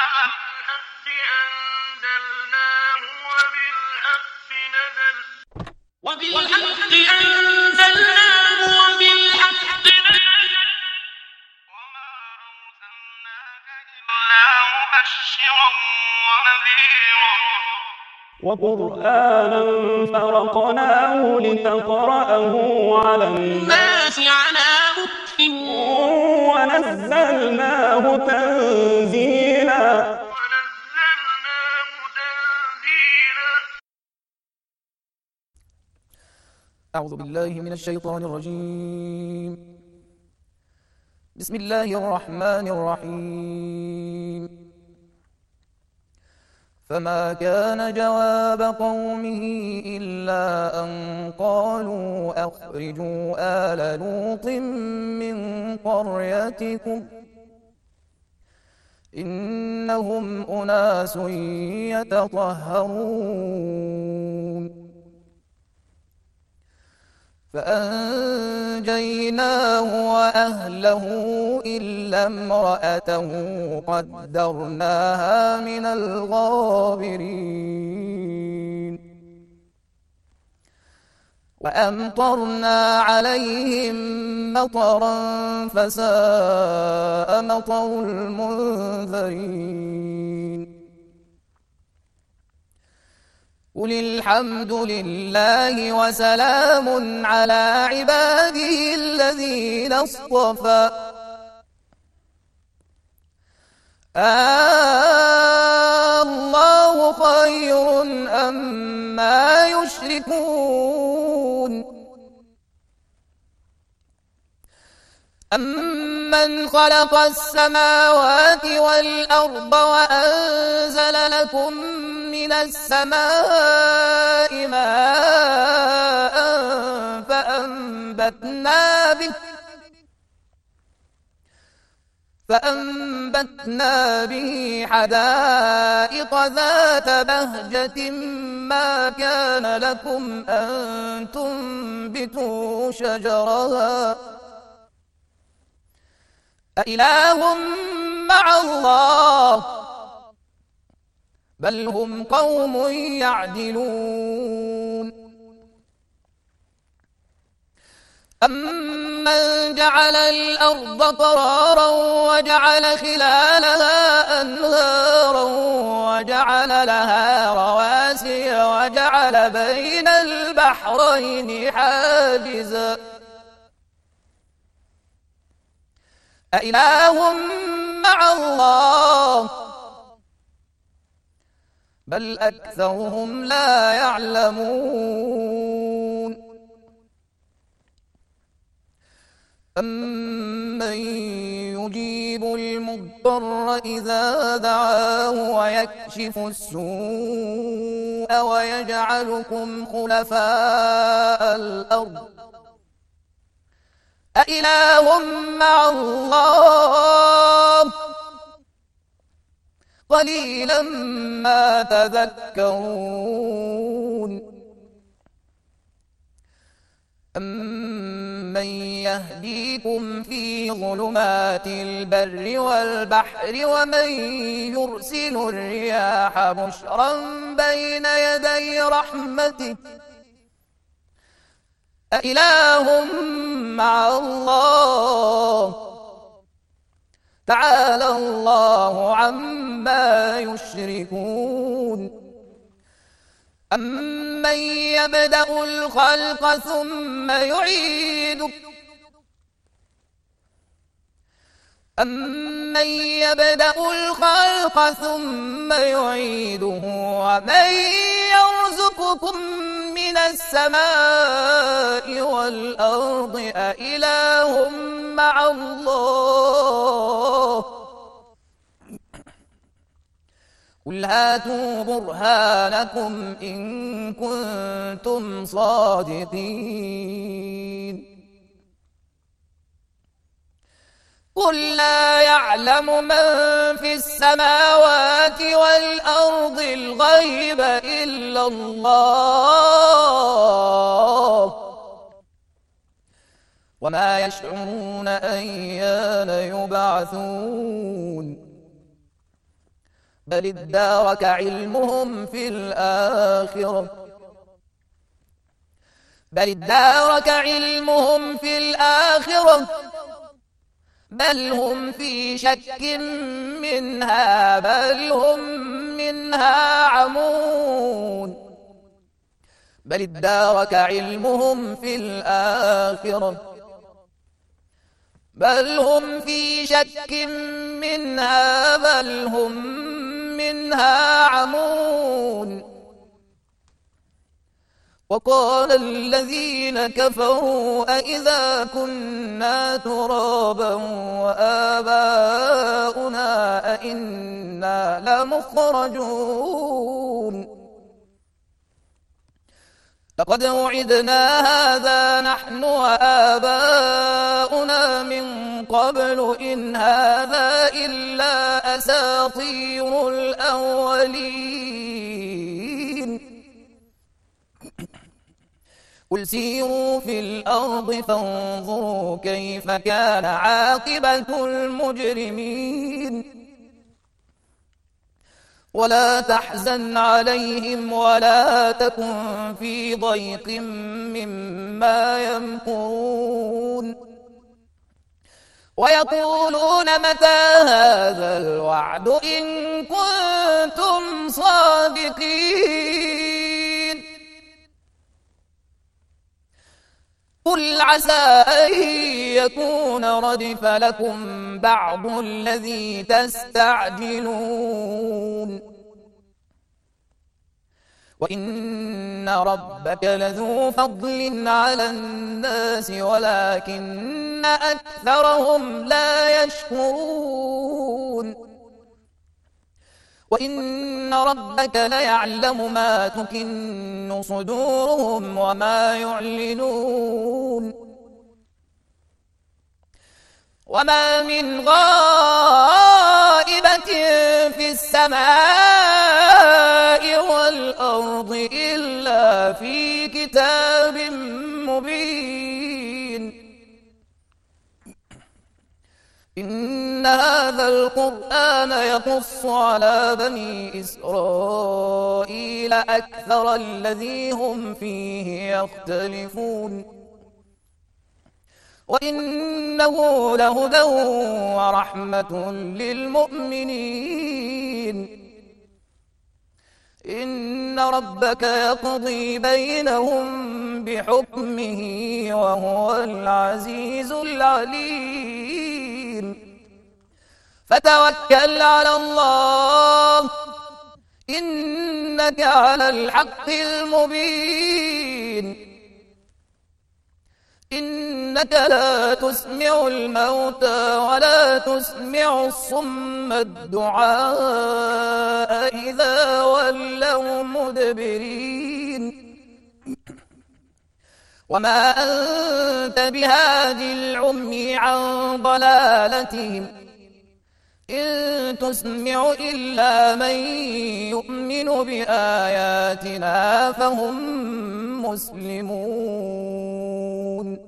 وبالحق أنزلناه وبالحق نزل وما أرسلناك إلا مبشرا ونذيرا وقرآنا فرقناه لتقرأه على الناس على مكث ونزلناه تنزيلا. أعوذ بالله من الشيطان الرجيم. بسم الله الرحمن الرحيم. فما كان جواب قومه إلا أن قالوا أخرجوا آل لوط من قريتكم إنهم أناس يتطهرون. فأنجيناه وأهله إلا امرأته قدرناها من الغابرين. وأمطرنا عليهم مطرا فساء مطر المنذرين. قل الحمد لله وسلام على عباده الذين اصطفى الله خير أما يشركون. أمن خلق السماوات والأرض وأنزل لكم من السماء ماء فأنبتنا به حدائق ذات بهجة ما كان لكم أن تنبتوا شجرها أإله مع الله بل هم قوم يعدلون. أمن جعل الأرض قرارا وجعل خلالها أنهارا وجعل لها رواسي وجعل بين البحرين حاجزا أإله مع الله بل أكثرهم لا يعلمون. أمن يجيب المضطر إذا دعاه ويكشف السوء ويجعلكم خلفاء الأرض أإله مع الله قليلا ما تذكرون. أمن يهديكم في ظلمات البر والبحر ومن يرسل الرياح بشرا بين يدي رحمته أإله مع الله تعالى الله عما يشركون. أمن يبدأ الخلق ثم يعيده ومن يرزقكم من السماء والأرض أإله مع الله قل هاتوا برهانكم إن كنتم صادقين. قل لا يعلم من في السماوات والأرض الغيب إلا الله وما يشعرون أيان يبعثون. بل ادارك علمهم في الآخرة بل هم في شك منها بل هم منها عمون بل ادارك علمهم في الآخرة بل هم في شك منها بل هم منها عمون وقال الذين كفروا أئذا كنا ترابا وآباؤنا أئنا لمخرجون لقد وعدنا هذا نحن وآباؤنا من قبل إن هذا إلا أساطير الأولين قل سيروا في الأرض فانظروا كيف كان عاقبة المجرمين ولا تحزن عليهم ولا تكن في ضيق مما يمكرون ويقولون متى هذا الوعد إن كنتم صادقين قل عسى أن يكون ردف لكم بعض الذي تستعجلون وإن ربك لذو فضل على الناس ولكن أكثرهم لا يشكرون وإن ربك ليعلم ما تكن صدورهم وما يعلنون وما من غائبة في السماء والأرض إلا في كتاب مبين إن هذا القرآن يقص على بني إسرائيل أكثر الذي هم فيه يختلفون وإنه لهدى ورحمة للمؤمنين إن ربك يقضي بينهم بحكمه وهو العزيز العليم فتوكل على الله إنك على الحق المبين إنك لا تسمع الموتى ولا تسمع الصم الدعاء إذا ولوا مدبرين وما أنت بهاد العمي عن ضلالتهم إن تسمع إلا من يؤمن بآياتنا فهم مسلمون